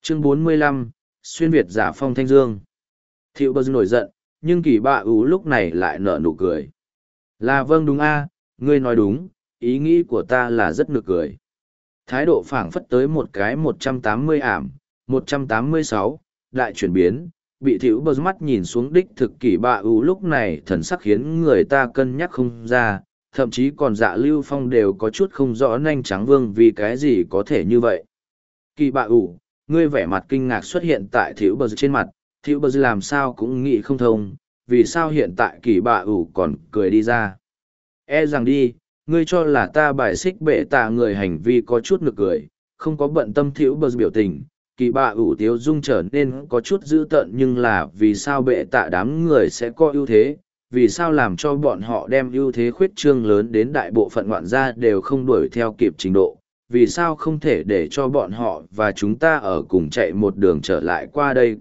Chương 45, Xuyên Việt giả Phong Thanh Dương. Thiệu bờ nổi giận, nhưng kỳ bạ ủ lúc này lại nở nụ cười. Là vâng đúng a, ngươi nói đúng, ý nghĩ của ta là rất nực cười. Thái độ phảng phất tới một cái 180 ảm, 186, đại chuyển biến, bị thiệu bờ mắt nhìn xuống đích thực kỳ bạ ủ lúc này thần sắc khiến người ta cân nhắc không ra, thậm chí còn Dạ Lưu Phong đều có chút không rõ nhanh trắng vương vì cái gì có thể như vậy. Kỳ bạ ủ, ngươi vẻ mặt kinh ngạc xuất hiện tại thiệu bờ trên mặt, thiệu bờ làm sao cũng nghĩ không thông, vì sao hiện tại kỳ bạ ủ còn cười đi ra. E rằng đi, ngươi cho là ta bài xích bệ tạ người hành vi có chút nực cười, không có bận tâm thiệu bờ biểu tình, kỳ bạ ủ tiếu dung trở nên có chút dữ tợn nhưng là vì sao bệ tạ đám người sẽ có ưu thế, vì sao làm cho bọn họ đem ưu thế khuyết trương lớn đến đại bộ phận ngoạn gia đều không đuổi theo kịp trình độ, vì sao không thể để cho bọn họ và chúng ta ở cùng chạy một đường trở lại qua đây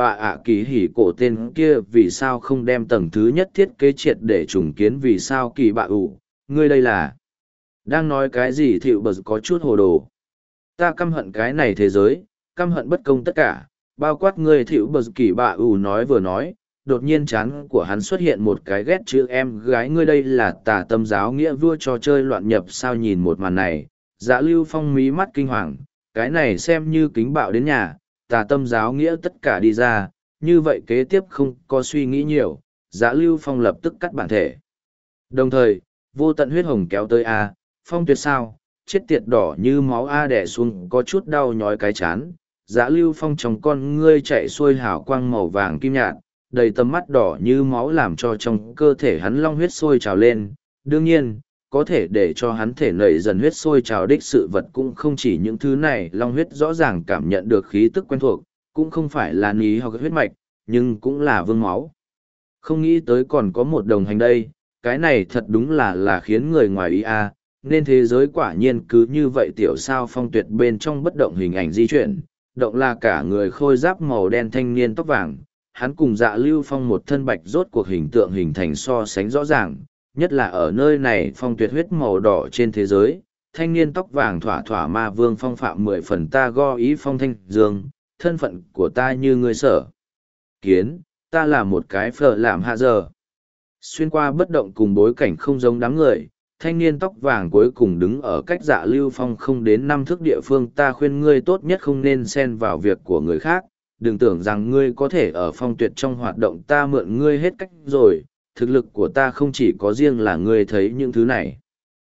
kỳ hỉ cổ tên kia vì sao không đem tầng thứ nhất thiết kế triệt để trùng kiến vì sao kỳ bạ ủ, ngươi đây là đang nói cái gì thiệu bờ có chút hồ đồ. Ta căm hận cái này thế giới, căm hận bất công tất cả, bao quát ngươi thiệu bờ kỳ bạ ủ nói vừa nói, đột nhiên chán của hắn xuất hiện một cái ghét chữ em gái ngươi đây là tà tâm giáo nghĩa vua trò chơi loạn nhập sao nhìn một màn này. Dạ Lưu Phong mí mắt kinh hoàng, cái này xem như kính bạo đến nhà, tà tâm giáo nghĩa tất cả đi ra, như vậy kế tiếp không có suy nghĩ nhiều, Dạ Lưu Phong lập tức cắt bản thể. Đồng thời, vô tận huyết hồng kéo tới A, Phong tuyệt sao, chết tiệt đỏ như máu A đẻ xuống có chút đau nhói cái chán, Dạ Lưu Phong trong con ngươi chạy xuôi hào quang màu vàng kim nhạt, đầy tầm mắt đỏ như máu làm cho trong cơ thể hắn long huyết sôi trào lên, đương nhiên có thể để cho hắn thể nảy dần huyết sôi trào đích sự vật cũng không chỉ những thứ này long huyết rõ ràng cảm nhận được khí tức quen thuộc, cũng không phải là ní hoặc huyết mạch, nhưng cũng là vương máu. Không nghĩ tới còn có một đồng hành đây, cái này thật đúng là khiến người ngoài ý a, nên thế giới quả nhiên cứ như vậy tiểu sao Phong tuyệt bên trong bất động hình ảnh di chuyển, động là cả người khôi giáp màu đen thanh niên tóc vàng, hắn cùng Dạ Lưu Phong một thân bạch rốt cuộc hình tượng hình thành so sánh rõ ràng. Nhất là ở nơi này Phong tuyệt huyết màu đỏ trên thế giới, thanh niên tóc vàng thỏa thỏa ma vương phong phạm 10 phần ta go ý Phong Thanh Dương, thân phận của ta như người sở. Kiến, ta là một cái phở làm hạ giờ. Xuyên qua bất động cùng bối cảnh không giống đám người, thanh niên tóc vàng cuối cùng đứng ở cách Dạ Lưu Phong không đến 5 thước địa phương ta khuyên ngươi tốt nhất không nên xen vào việc của người khác, đừng tưởng rằng ngươi có thể ở Phong tuyệt trong hoạt động ta mượn ngươi hết cách rồi. Thực lực của ta không chỉ có riêng là ngươi thấy những thứ này.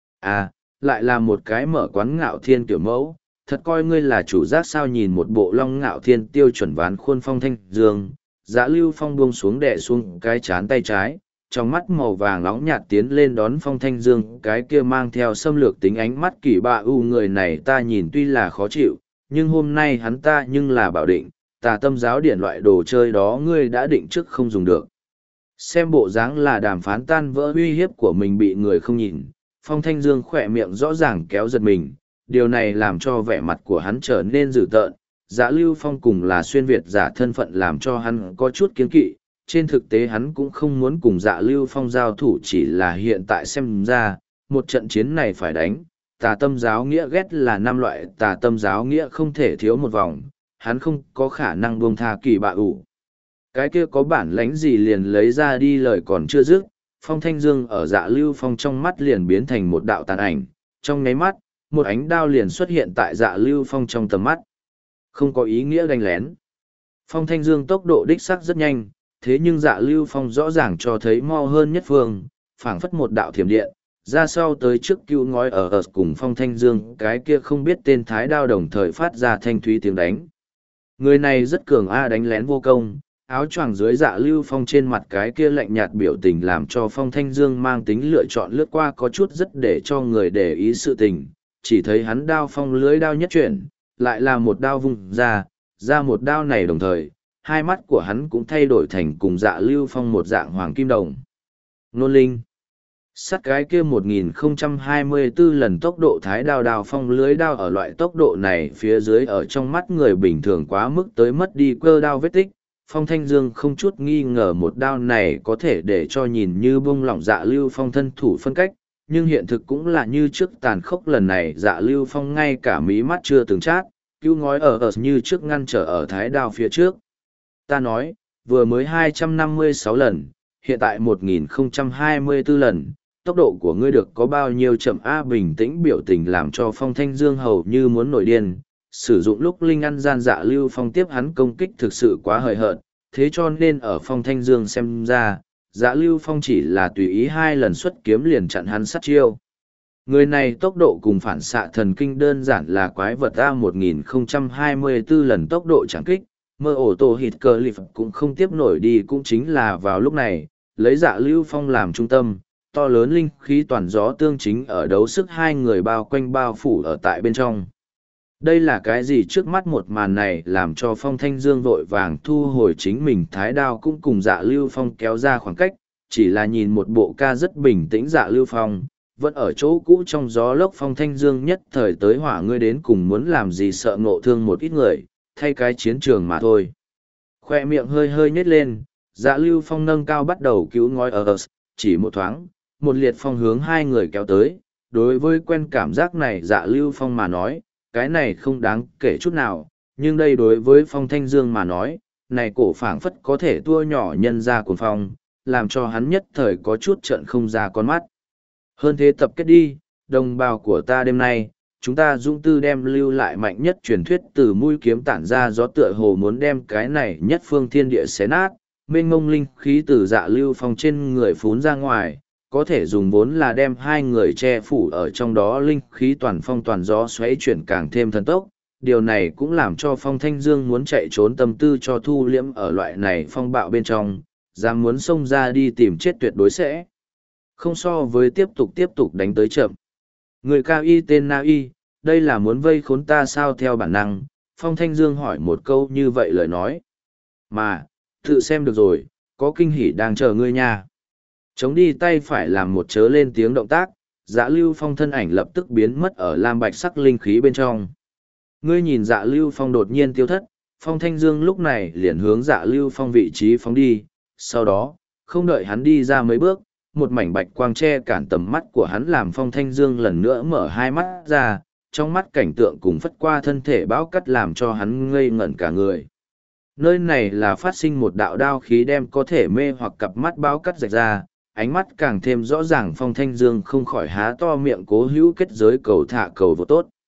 À, lại là một cái mở quán ngạo thiên tiểu mẫu, thật coi ngươi là chủ giác sao nhìn một bộ long ngạo thiên tiêu chuẩn ván khuôn Phong Thanh Dương. Dạ Lưu Phong buông xuống đè xuống cái chán tay trái, trong mắt màu vàng nóng nhạt tiến lên đón Phong Thanh Dương, cái kia mang theo xâm lược tính ánh mắt kỳ bạ u người này ta nhìn tuy là khó chịu, nhưng hôm nay hắn ta nhưng là bảo định, tà tâm giáo điển loại đồ chơi đó ngươi đã định trước không dùng được. Xem bộ dáng là đàm phán tan vỡ uy hiếp của mình bị người không nhìn, Phong Thanh Dương khỏe miệng rõ ràng kéo giật mình, điều này làm cho vẻ mặt của hắn trở nên dữ tợn. Dạ Lưu Phong cùng là xuyên Việt giả thân phận làm cho hắn có chút kiêng kỵ, trên thực tế hắn cũng không muốn cùng Dạ Lưu Phong giao thủ chỉ là hiện tại xem ra, một trận chiến này phải đánh, tà tâm giáo nghĩa ghét là 5 loại tà tâm giáo nghĩa không thể thiếu một vòng, hắn không có khả năng buông tha kỳ bạ ủ. Cái kia có bản lãnh gì liền lấy ra đi lời còn chưa dứt, Phong Thanh Dương ở Dạ Lưu Phong trong mắt liền biến thành một đạo tàn ảnh, trong nháy mắt, một ánh đao liền xuất hiện tại Dạ Lưu Phong trong tầm mắt. Không có ý nghĩa đánh lén. Phong Thanh Dương tốc độ đích xác rất nhanh, thế nhưng Dạ Lưu Phong rõ ràng cho thấy mau hơn nhất phương, phảng phất một đạo thiểm điện, ra sau tới trước cứu ngói ở cùng Phong Thanh Dương, cái kia không biết tên thái đao đồng thời phát ra thanh thúy tiếng đánh. Người này rất cường đánh lén vô công. Áo choàng dưới Dạ Lưu Phong trên mặt cái kia lạnh nhạt biểu tình làm cho Phong Thanh Dương mang tính lựa chọn lướt qua có chút rất để cho người để ý sự tình, chỉ thấy hắn đao phong lưới đao nhất chuyển, lại là một đao vung ra một đao này đồng thời, hai mắt của hắn cũng thay đổi thành cùng Dạ Lưu Phong một dạng hoàng kim đồng. Nôn linh. Sắt cái kia 1024 lần tốc độ thái đao phong lưới đao ở loại tốc độ này phía dưới ở trong mắt người bình thường quá mức tới mất đi cơ đao vết tích. Phong Thanh Dương không chút nghi ngờ một đao này có thể để cho nhìn như bông lỏng Dạ Lưu Phong thân thủ phân cách, nhưng hiện thực cũng là như trước tàn khốc lần này Dạ Lưu Phong ngay cả mí mắt chưa từng chát, cứu ngói ở như trước ngăn trở ở thái đao phía trước. Ta nói, vừa mới 256 lần, hiện tại 1024 lần, tốc độ của ngươi được có bao nhiêu chậm a bình tĩnh biểu tình làm cho Phong Thanh Dương hầu như muốn nổi điên. Sử dụng lúc Linh ăn gian dạ Lưu Phong tiếp hắn công kích thực sự quá hời hợt, thế cho nên ở Phong Thanh Dương xem ra, dạ Lưu Phong chỉ là tùy ý 2 lần xuất kiếm liền chặn hắn sát chiêu. Người này tốc độ cùng phản xạ thần kinh đơn giản là quái vật A 1024 lần tốc độ chẳng kích, mơ ổ tổ hịt cờ lịp cũng không tiếp nổi đi cũng chính là vào lúc này, lấy dạ Lưu Phong làm trung tâm, to lớn linh khí toàn gió tương chính ở đấu sức 2 người bao quanh bao phủ ở tại bên trong. Đây là cái gì trước mắt một màn này làm cho Phong Thanh Dương vội vàng thu hồi chính mình thái đao cũng cùng dạ Lưu Phong kéo ra khoảng cách, chỉ là nhìn một bộ ca rất bình tĩnh dạ Lưu Phong, vẫn ở chỗ cũ trong gió lốc. Phong Thanh Dương nhất thời tới hỏa ngươi đến cùng muốn làm gì sợ ngộ thương một ít người, thay cái chiến trường mà thôi. Khoe miệng hơi hơi nhếch lên, dạ Lưu Phong nâng cao bắt đầu cứu ngói ở chỉ một thoáng, một liệt phong hướng 2 người kéo tới. Đối với quen cảm giác này dạ Lưu Phong mà nói, cái này không đáng kể chút nào, nhưng đây đối với Phong Thanh Dương mà nói, này cổ phảng phất có thể tua nhỏ nhân ra cuồng phong, làm cho hắn nhất thời có chút trợn không ra con mắt. Hơn thế tập kết đi, đồng bào của ta đêm nay, chúng ta dũng tư đem lưu lại mạnh nhất truyền thuyết từ mũi kiếm tản ra gió tựa hồ muốn đem cái này nhất phương thiên địa xé nát, mênh ngông linh khí từ dạ Lưu Phong trên người phún ra ngoài, có thể dùng vốn là đem 2 người che phủ ở trong đó linh khí toàn phong toàn gió xoáy chuyển càng thêm thần tốc. Điều này cũng làm cho Phong Thanh Dương muốn chạy trốn tâm tư cho thu liễm ở loại này phong bạo bên trong, dám muốn xông ra đi tìm chết tuyệt đối sẽ không so với tiếp tục đánh tới chậm. Người cao y tên Na Y, đây là muốn vây khốn ta sao theo bản năng, Phong Thanh Dương hỏi một câu như vậy lời nói. Mà, tự xem được rồi, có kinh hỉ đang chờ ngươi nha. Chống đi tay phải làm một chớ lên tiếng động tác, dạ Lưu Phong thân ảnh lập tức biến mất ở lam bạch sắc linh khí bên trong. Ngươi nhìn dạ Lưu Phong đột nhiên tiêu thất, Phong Thanh Dương lúc này liền hướng dạ Lưu Phong vị trí phóng đi, sau đó, không đợi hắn đi ra mấy bước, một mảnh bạch quang che cản tầm mắt của hắn làm Phong Thanh Dương lần nữa mở 2 mắt ra, trong mắt cảnh tượng cùng phất qua thân thể bão cắt làm cho hắn ngây ngẩn cả người. Nơi này là phát sinh một đạo đao khí đem có thể mê hoặc cặp mắt bão cắt rạch ra, ánh mắt càng thêm rõ ràng. Phong Thanh Dương không khỏi há to miệng cố hữu kết giới cầu thả cầu vô tốt.